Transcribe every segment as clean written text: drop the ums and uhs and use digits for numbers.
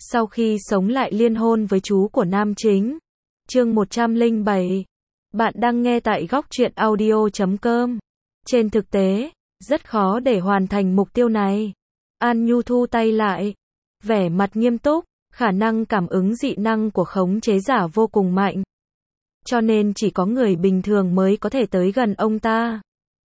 Sau khi sống lại liên hôn với chú của nam chính. Chương 107. Bạn đang nghe tại góc truyện audio.com. Trên thực tế, rất khó để hoàn thành mục tiêu này. An Nhu thu tay lại, vẻ mặt nghiêm túc, khả năng cảm ứng dị năng của khống chế giả vô cùng mạnh. Cho nên chỉ có người bình thường mới có thể tới gần ông ta.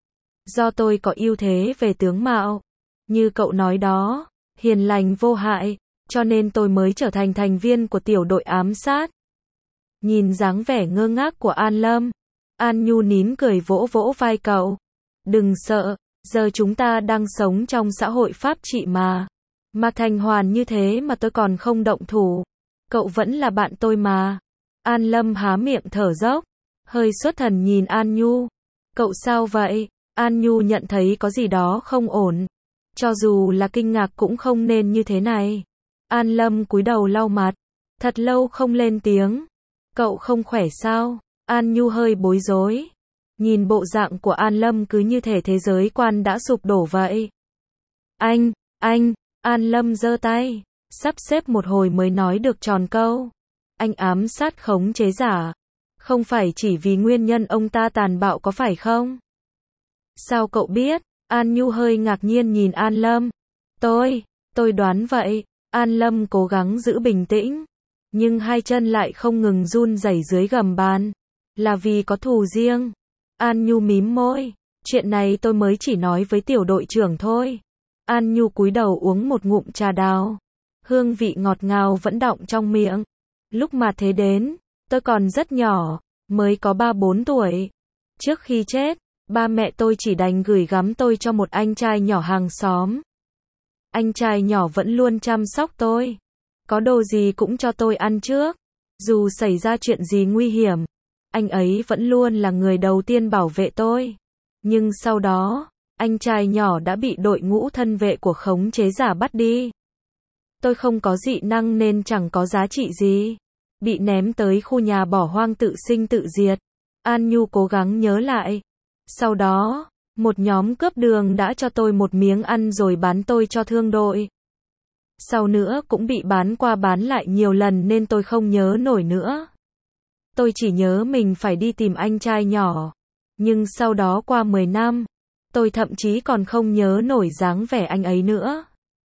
Do tôi có ưu thế về tướng mạo, như cậu nói đó, hiền lành vô hại, cho nên tôi mới trở thành thành viên của tiểu đội ám sát. Nhìn dáng vẻ ngơ ngác của An Lâm, An Nhu nín cười vỗ vỗ vai cậu. Đừng sợ, giờ chúng ta đang sống trong xã hội pháp trị mà. Mạc Thành Hoàn như thế mà tôi còn không động thủ. Cậu vẫn là bạn tôi mà. An Lâm há miệng thở dốc, hơi xuất thần nhìn An Nhu. Cậu sao vậy? An Nhu nhận thấy có gì đó không ổn. Cho dù là kinh ngạc cũng không nên như thế này. An Lâm cúi đầu lau mặt, thật lâu không lên tiếng. Cậu không khỏe sao? An Nhu hơi bối rối. Nhìn bộ dạng của An Lâm cứ như thể thế giới quan đã sụp đổ vậy. Anh, An Lâm giơ tay, sắp xếp một hồi mới nói được tròn câu. Anh ám sát khống chế giả. Không phải chỉ vì nguyên nhân ông ta tàn bạo có phải không? Sao cậu biết? An Nhu hơi ngạc nhiên nhìn An Lâm. Tôi đoán vậy. An Lâm cố gắng giữ bình tĩnh, nhưng hai chân lại không ngừng run rẩy dưới gầm bàn. Là vì có thù riêng. An Nhu mím môi. Chuyện này tôi mới chỉ nói với tiểu đội trưởng thôi. An Nhu cúi đầu uống một ngụm trà đào. Hương vị ngọt ngào vẫn đọng trong miệng. Lúc mà thế đến, tôi còn rất nhỏ, mới có 3-4 tuổi. Trước khi chết, ba mẹ tôi chỉ đành gửi gắm tôi cho một anh trai nhỏ hàng xóm. Anh trai nhỏ vẫn luôn chăm sóc tôi. Có đồ gì cũng cho tôi ăn trước. Dù xảy ra chuyện gì nguy hiểm, anh ấy vẫn luôn là người đầu tiên bảo vệ tôi. Nhưng sau đó, anh trai nhỏ đã bị đội ngũ thân vệ của khống chế giả bắt đi. Tôi không có dị năng nên chẳng có giá trị gì. Bị ném tới khu nhà bỏ hoang tự sinh tự diệt. An Nhu cố gắng nhớ lại. Sau đó, một nhóm cướp đường đã cho tôi một miếng ăn rồi bán tôi cho thương đội. Sau nữa cũng bị bán qua bán lại nhiều lần nên tôi không nhớ nổi nữa. Tôi chỉ nhớ mình phải đi tìm anh trai nhỏ. Nhưng sau đó qua 10 năm, tôi thậm chí còn không nhớ nổi dáng vẻ anh ấy nữa.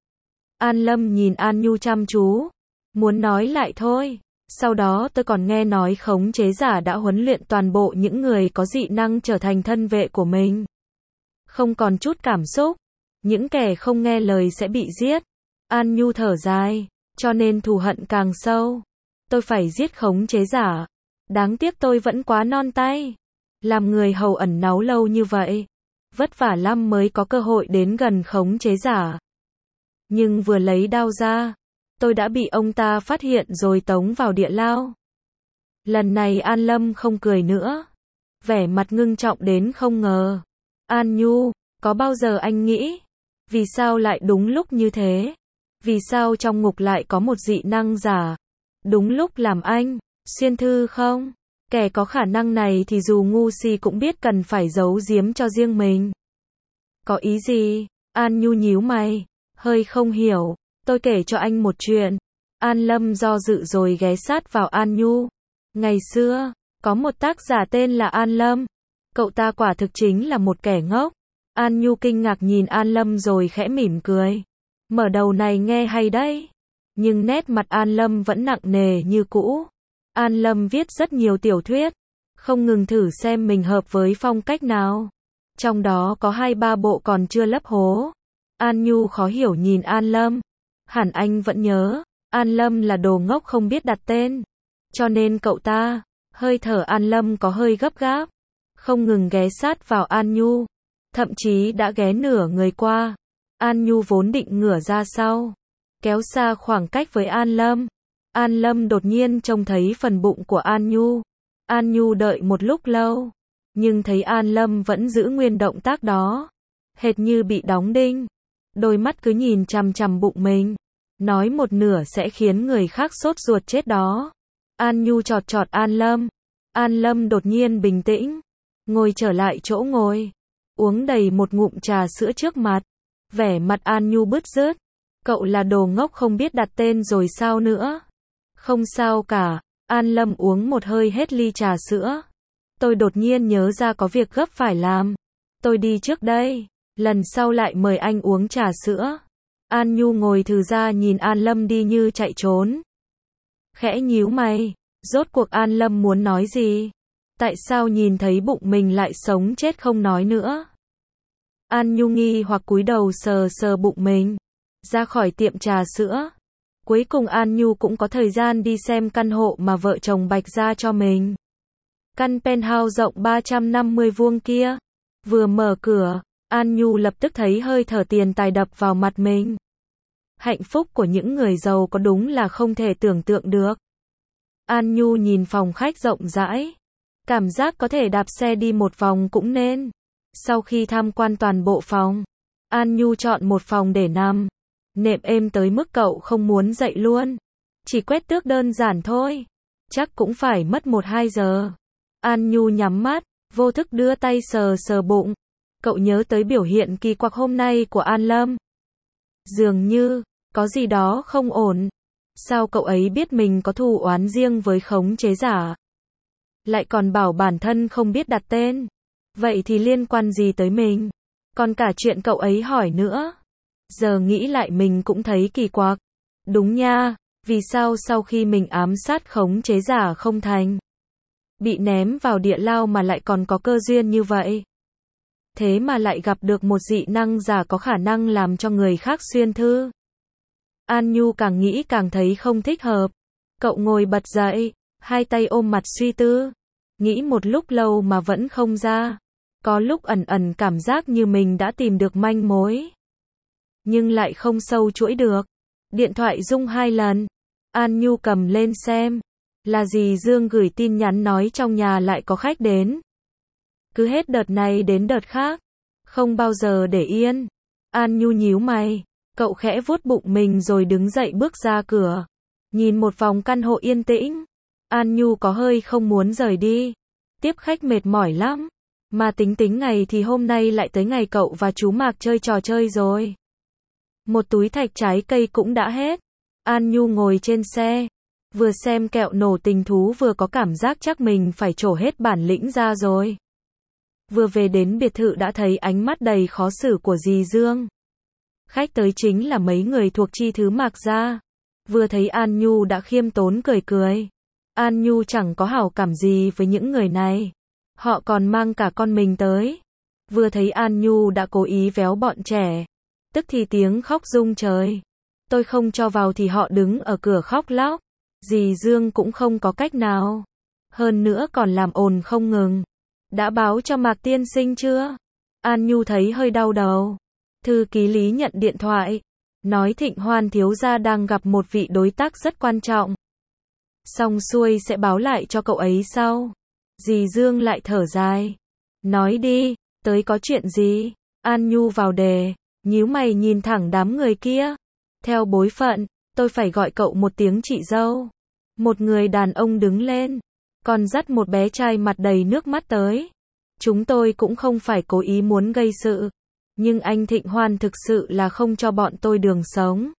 An Lâm nhìn An Nhu chăm chú. Muốn nói lại thôi. Sau đó tôi còn nghe nói khống chế giả đã huấn luyện toàn bộ những người có dị năng trở thành thân vệ của mình. Không còn chút cảm xúc. Những kẻ không nghe lời sẽ bị giết. An Nhu thở dài. Cho nên thù hận càng sâu. Tôi phải giết khống chế giả. Đáng tiếc tôi vẫn quá non tay. Làm người hầu ẩn náu lâu như vậy. Vất vả lắm mới có cơ hội đến gần khống chế giả. Nhưng vừa lấy đao ra, tôi đã bị ông ta phát hiện rồi tống vào địa lao. Lần này An Lâm không cười nữa. Vẻ mặt ngưng trọng đến không ngờ. An Nhu, có bao giờ anh nghĩ, vì sao lại đúng lúc như thế? Vì sao trong ngục lại có một dị năng giả? Đúng lúc làm anh, xuyên thư không? Kẻ có khả năng này thì dù ngu si cũng biết cần phải giấu giếm cho riêng mình. Có ý gì? An Nhu nhíu mày, hơi không hiểu. Tôi kể cho anh một chuyện. An Lâm do dự rồi ghé sát vào An Nhu. Ngày xưa, có một tác giả tên là An Lâm. Cậu ta quả thực chính là một kẻ ngốc. An Nhu kinh ngạc nhìn An Lâm rồi khẽ mỉm cười. Mở đầu này nghe hay đấy. Nhưng nét mặt An Lâm vẫn nặng nề như cũ. An Lâm viết rất nhiều tiểu thuyết. Không ngừng thử xem mình hợp với phong cách nào. Trong đó có 2-3 bộ còn chưa lấp hố. An Nhu khó hiểu nhìn An Lâm. Hẳn anh vẫn nhớ, An Lâm là đồ ngốc không biết đặt tên. Cho nên cậu ta, hơi thở An Lâm có hơi gấp gáp. Không ngừng ghé sát vào An Nhu. Thậm chí đã ghé nửa người qua. An Nhu vốn định ngửa ra sau, kéo xa khoảng cách với An Lâm. An Lâm đột nhiên trông thấy phần bụng của An Nhu. An Nhu đợi một lúc lâu, nhưng thấy An Lâm vẫn giữ nguyên động tác đó. Hệt như bị đóng đinh. Đôi mắt cứ nhìn chằm chằm bụng mình. Nói một nửa sẽ khiến người khác sốt ruột chết đó. An Nhu chọt chọt An Lâm. An Lâm đột nhiên bình tĩnh. Ngồi trở lại chỗ ngồi. Uống đầy một ngụm trà sữa trước mặt. Vẻ mặt An Nhu bứt rứt. Cậu là đồ ngốc không biết đặt tên rồi sao nữa? Không sao cả, An Lâm uống một hơi hết ly trà sữa. Tôi đột nhiên nhớ ra có việc gấp phải làm. Tôi đi trước đây, lần sau lại mời anh uống trà sữa. An Nhu ngồi thừ ra nhìn An Lâm đi như chạy trốn. Khẽ nhíu mày, rốt cuộc An Lâm muốn nói gì? Tại sao nhìn thấy bụng mình lại sống chết không nói nữa? An Nhu nghi hoặc cúi đầu sờ sờ bụng mình, ra khỏi tiệm trà sữa. Cuối cùng An Nhu cũng có thời gian đi xem căn hộ mà vợ chồng Bạch ra cho mình. Căn penthouse rộng 350 vuông kia. Vừa mở cửa, An Nhu lập tức thấy hơi thở tiền tài đập vào mặt mình. Hạnh phúc của những người giàu có đúng là không thể tưởng tượng được. An Nhu nhìn phòng khách rộng rãi. Cảm giác có thể đạp xe đi một vòng cũng nên. Sau khi tham quan toàn bộ phòng, An Nhu chọn một phòng để nằm. Nệm êm tới mức cậu không muốn dậy luôn. Chỉ quét tước đơn giản thôi. Chắc cũng phải mất 1-2 giờ. An Nhu nhắm mắt, vô thức đưa tay sờ sờ bụng. Cậu nhớ tới biểu hiện kỳ quặc hôm nay của An Lâm. Dường như, có gì đó không ổn. Sao cậu ấy biết mình có thù oán riêng với khống chế giả? Lại còn bảo bản thân không biết đặt tên. Vậy thì liên quan gì tới mình? Còn cả chuyện cậu ấy hỏi nữa. Giờ nghĩ lại mình cũng thấy kỳ quặc. Đúng nha, vì sao sau khi mình ám sát khống chế giả không thành? Bị ném vào địa lao mà lại còn có cơ duyên như vậy. Thế mà lại gặp được một dị năng giả có khả năng làm cho người khác xuyên thư. An Nhu càng nghĩ càng thấy không thích hợp. Cậu ngồi bật dậy, hai tay ôm mặt suy tư. Nghĩ một lúc lâu mà vẫn không ra. Có lúc ẩn ẩn cảm giác như mình đã tìm được manh mối. Nhưng lại không sâu chuỗi được. Điện thoại rung 2 lần. An Nhu cầm lên xem. Là dì Dương gửi tin nhắn nói trong nhà lại có khách đến. Cứ hết đợt này đến đợt khác. Không bao giờ để yên. An Nhu nhíu mày. Cậu khẽ vuốt bụng mình rồi đứng dậy bước ra cửa. Nhìn một vòng căn hộ yên tĩnh. An Nhu có hơi không muốn rời đi. Tiếp khách mệt mỏi lắm. Mà tính ngày thì hôm nay lại tới ngày cậu và chú Mạc chơi trò chơi rồi. Một túi thạch trái cây cũng đã hết. An Nhu ngồi trên xe. Vừa xem kẹo nổ tình thú vừa có cảm giác chắc mình phải trổ hết bản lĩnh ra rồi. Vừa về đến biệt thự đã thấy ánh mắt đầy khó xử của dì Dương. Khách tới chính là mấy người thuộc chi thứ Mạc gia. Vừa thấy An Nhu đã khiêm tốn cười cười. An Nhu chẳng có hảo cảm gì với những người này. Họ còn mang cả con mình tới. Vừa thấy An Nhu đã cố ý véo bọn trẻ. Tức thì tiếng khóc rung trời. Tôi không cho vào thì họ đứng ở cửa khóc lóc. Dì Dương cũng không có cách nào. Hơn nữa còn làm ồn không ngừng. Đã báo cho Mạc tiên sinh chưa? An Nhu thấy hơi đau đầu. Thư ký Lý nhận điện thoại. Nói Thịnh Hoan thiếu gia đang gặp một vị đối tác rất quan trọng. Xong xuôi sẽ báo lại cho cậu ấy sau. Dì Dương lại thở dài. Nói đi, tới có chuyện gì? An Nhu vào đề. Nhíu mày nhìn thẳng đám người kia. Theo bối phận, tôi phải gọi cậu một tiếng chị dâu. Một người đàn ông đứng lên. Còn dắt một bé trai mặt đầy nước mắt tới. Chúng tôi cũng không phải cố ý muốn gây sự. Nhưng anh Thịnh Hoan thực sự là không cho bọn tôi đường sống.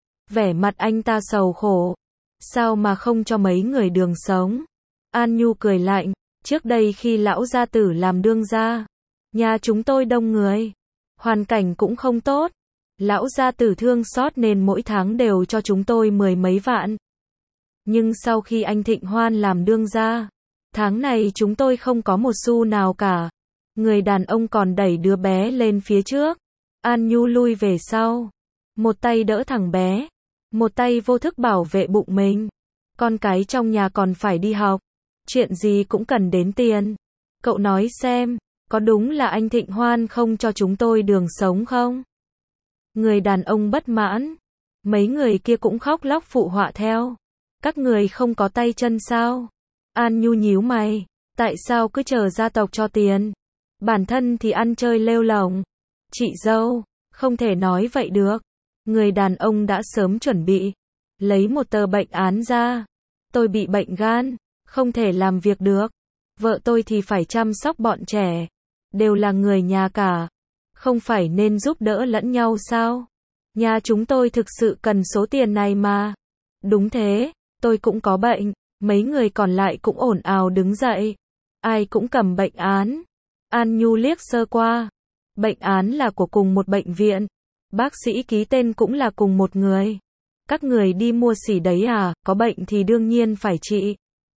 Vẻ mặt anh ta sầu khổ. Sao mà không cho mấy người đường sống? An Nhu cười lạnh. Trước đây khi lão gia tử làm đương gia, nhà chúng tôi đông người. Hoàn cảnh cũng không tốt. Lão gia tử thương xót nên mỗi tháng đều cho chúng tôi 10 mấy vạn. Nhưng sau khi anh Thịnh Hoan làm đương gia, tháng này chúng tôi không có một xu nào cả. Người đàn ông còn đẩy đứa bé lên phía trước. An Nhu lui về sau. Một tay đỡ thằng bé. Một tay vô thức bảo vệ bụng mình. Con cái trong nhà còn phải đi học. Chuyện gì cũng cần đến tiền. Cậu nói xem, có đúng là anh Thịnh Hoan không cho chúng tôi đường sống không? Người đàn ông bất mãn. Mấy người kia cũng khóc lóc phụ họa theo. Các người không có tay chân sao? An Nhu nhíu mày. Tại sao cứ chờ gia tộc cho tiền? Bản thân thì ăn chơi lêu lổng. Chị dâu, không thể nói vậy được. Người đàn ông đã sớm chuẩn bị. Lấy một tờ bệnh án ra. Tôi bị bệnh gan, không thể làm việc được. Vợ tôi thì phải chăm sóc bọn trẻ. Đều là người nhà cả. Không phải nên giúp đỡ lẫn nhau sao? Nhà chúng tôi thực sự cần số tiền này mà. Đúng thế, tôi cũng có bệnh. Mấy người còn lại cũng ồn ào đứng dậy. Ai cũng cầm bệnh án. An Nhu liếc sơ qua. Bệnh án là của cùng một bệnh viện. Bác sĩ ký tên cũng là cùng một người. Các người đi mua xỉ đấy à, có bệnh thì đương nhiên phải trị.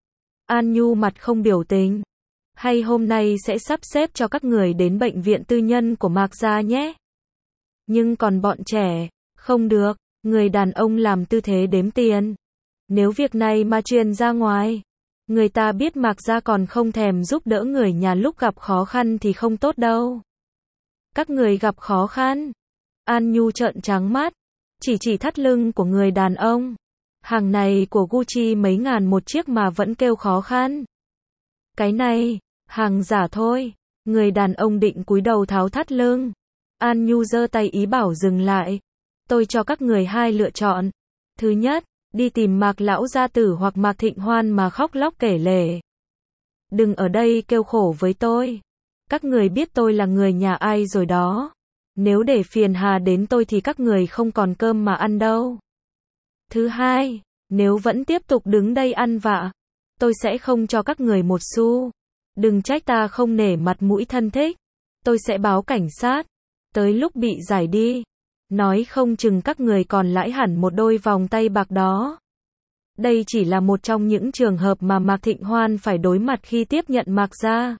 An Nhu mặt không biểu tình. Hay hôm nay sẽ sắp xếp cho các người đến bệnh viện tư nhân của Mạc gia nhé. Nhưng còn bọn trẻ, không được, người đàn ông làm tư thế đếm tiền. Nếu việc này mà truyền ra ngoài, người ta biết Mạc gia còn không thèm giúp đỡ người nhà lúc gặp khó khăn thì không tốt đâu. Các người gặp khó khăn. An Nhu trợn trắng mắt, chỉ thắt lưng của người đàn ông. Hàng này của Gucci mấy ngàn một chiếc mà vẫn kêu khó khăn. Cái này, hàng giả thôi. Người đàn ông định cúi đầu tháo thắt lưng. An Nhu giơ tay ý bảo dừng lại. Tôi cho các người hai lựa chọn. Thứ nhất, đi tìm Mạc lão gia tử hoặc Mạc Thịnh Hoan mà khóc lóc kể lể. Đừng ở đây kêu khổ với tôi. Các người biết tôi là người nhà ai rồi đó. Nếu để phiền hà đến tôi thì các người không còn cơm mà ăn đâu. Thứ hai, nếu vẫn tiếp tục đứng đây ăn vạ, tôi sẽ không cho các người một xu. Đừng trách ta không nể mặt mũi thân thích. Tôi sẽ báo cảnh sát. Tới lúc bị giải đi, nói không chừng các người còn lãi hẳn một đôi vòng tay bạc đó. Đây chỉ là một trong những trường hợp mà Mạc Thịnh Hoan phải đối mặt khi tiếp nhận Mạc gia.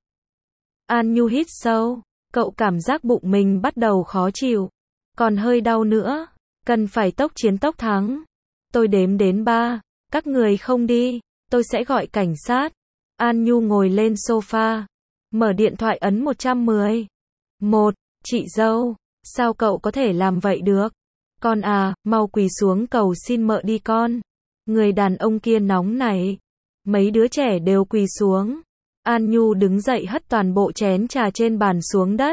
An Nhu hít sâu, cậu cảm giác bụng mình bắt đầu khó chịu, còn hơi đau nữa, cần phải tốc chiến tốc thắng. Tôi đếm đến 3, các người không đi, tôi sẽ gọi cảnh sát. An Nhu ngồi lên sofa, mở điện thoại ấn 110. 1, chị dâu, sao cậu có thể làm vậy được? Con à, mau quỳ xuống cầu xin mợ đi con. Người đàn ông kia nóng nảy. Mấy đứa trẻ đều quỳ xuống. An Nhu đứng dậy hất toàn bộ chén trà trên bàn xuống đất.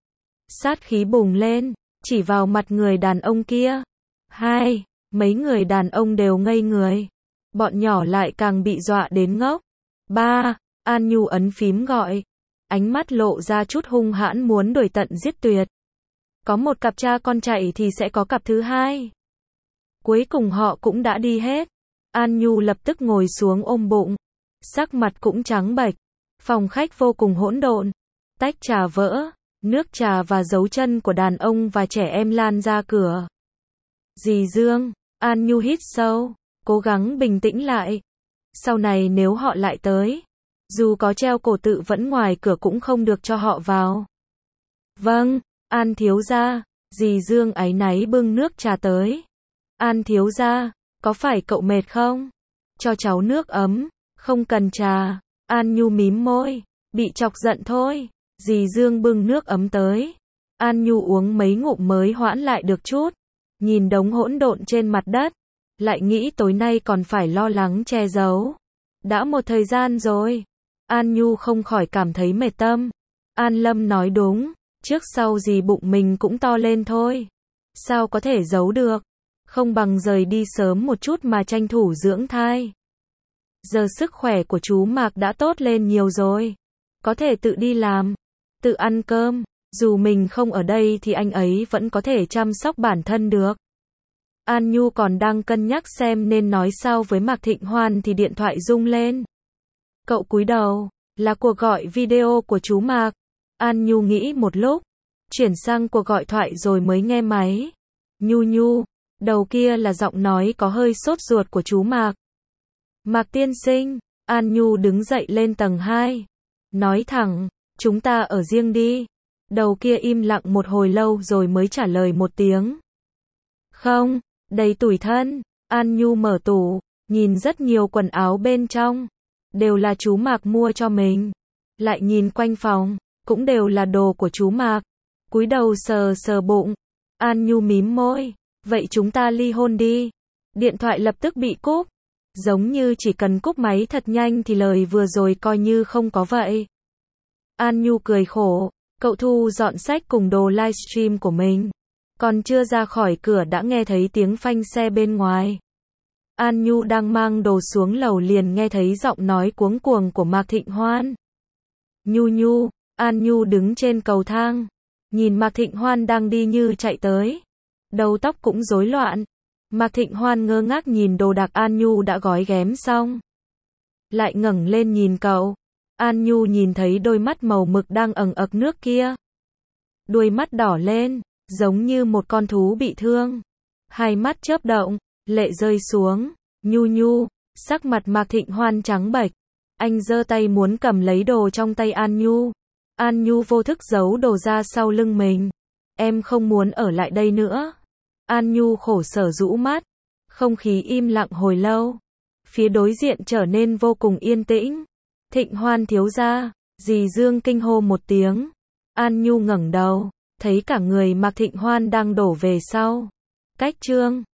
Sát khí bùng lên, chỉ vào mặt người đàn ông kia. 2, mấy người đàn ông đều ngây người. Bọn nhỏ lại càng bị dọa đến ngốc. 3, An Nhu ấn phím gọi. Ánh mắt lộ ra chút hung hãn muốn đuổi tận giết tuyệt. Có một cặp cha con chạy thì sẽ có cặp thứ hai. Cuối cùng họ cũng đã đi hết. An Nhu lập tức ngồi xuống ôm bụng. Sắc mặt cũng trắng bệch. Phòng khách vô cùng hỗn độn. Tách trà vỡ, nước trà và dấu chân của đàn ông và trẻ em lan ra cửa. Dì Dương, An Nhu hít sâu, cố gắng bình tĩnh lại. Sau này nếu họ lại tới, dù có treo cổ tự vẫn ngoài cửa cũng không được cho họ vào. Vâng, An thiếu gia, dì Dương áy náy bưng nước trà tới. An thiếu gia, có phải cậu mệt không? Cho cháu nước ấm, không cần trà. An Nhu mím môi, bị chọc giận thôi. Dì Dương bưng nước ấm tới. An Nhu uống mấy ngụm mới hoãn lại được chút. Nhìn đống hỗn độn trên mặt đất, lại nghĩ tối nay còn phải lo lắng che giấu. Đã một thời gian rồi. An Nhu không khỏi cảm thấy mệt tâm. An Lâm nói đúng, trước sau gì bụng mình cũng to lên thôi. Sao có thể giấu được? Không bằng rời đi sớm một chút mà tranh thủ dưỡng thai. Giờ sức khỏe của chú Mạc đã tốt lên nhiều rồi. Có thể tự đi làm, tự ăn cơm. Dù mình không ở đây thì anh ấy vẫn có thể chăm sóc bản thân được. An Nhu còn đang cân nhắc xem nên nói sao với Mạc Thịnh Hoan thì điện thoại rung lên. Cậu cúi đầu, là cuộc gọi video của chú Mạc. An Nhu nghĩ một lúc, chuyển sang cuộc gọi thoại rồi mới nghe máy. Nhu, đầu kia là giọng nói có hơi sốt ruột của chú Mạc. Mạc tiên sinh, An Nhu đứng dậy lên tầng 2. Nói thẳng, chúng ta ở riêng đi. Đầu kia im lặng một hồi lâu rồi mới trả lời một tiếng. Không, đầy tủi thân. An Nhu mở tủ, nhìn rất nhiều quần áo bên trong. Đều là chú Mạc mua cho mình. Lại nhìn quanh phòng, cũng đều là đồ của chú Mạc. Cúi đầu sờ bụng. An Nhu mím môi. Vậy chúng ta ly hôn đi. Điện thoại lập tức bị cúp. Giống như chỉ cần cúp máy thật nhanh thì lời vừa rồi coi như không có vậy. An Nhu cười khổ. Cậu thu dọn sách cùng đồ livestream của mình. Còn chưa ra khỏi cửa đã nghe thấy tiếng phanh xe bên ngoài. An Nhu đang mang đồ xuống lầu liền nghe thấy giọng nói cuống cuồng của Mạc Thịnh Hoan. Nhu, An Nhu đứng trên cầu thang. Nhìn Mạc Thịnh Hoan đang đi như chạy tới. đầu tóc cũng rối loạn. Mạc Thịnh Hoan ngơ ngác nhìn đồ đạc An Nhu đã gói ghém xong. Lại ngẩng lên nhìn cậu. An Nhu nhìn thấy đôi mắt màu mực đang ẩn ực nước kia. Đuôi mắt đỏ lên, giống như một con thú bị thương. Hai mắt chớp động, lệ rơi xuống. Nhu Nhu, sắc mặt Mạc Thịnh Hoan trắng bệch. Anh giơ tay muốn cầm lấy đồ trong tay An Nhu. An Nhu vô thức giấu đồ ra sau lưng mình. Em không muốn ở lại đây nữa. An Nhu khổ sở rũ mắt. Không khí im lặng hồi lâu. Phía đối diện trở nên vô cùng yên tĩnh. Thịnh Hoan thiếu gia, dì Dương kinh hô một tiếng. An Nhu ngẩng đầu, thấy cả người Mạc Thịnh Hoan đang đổ về sau. Cách chương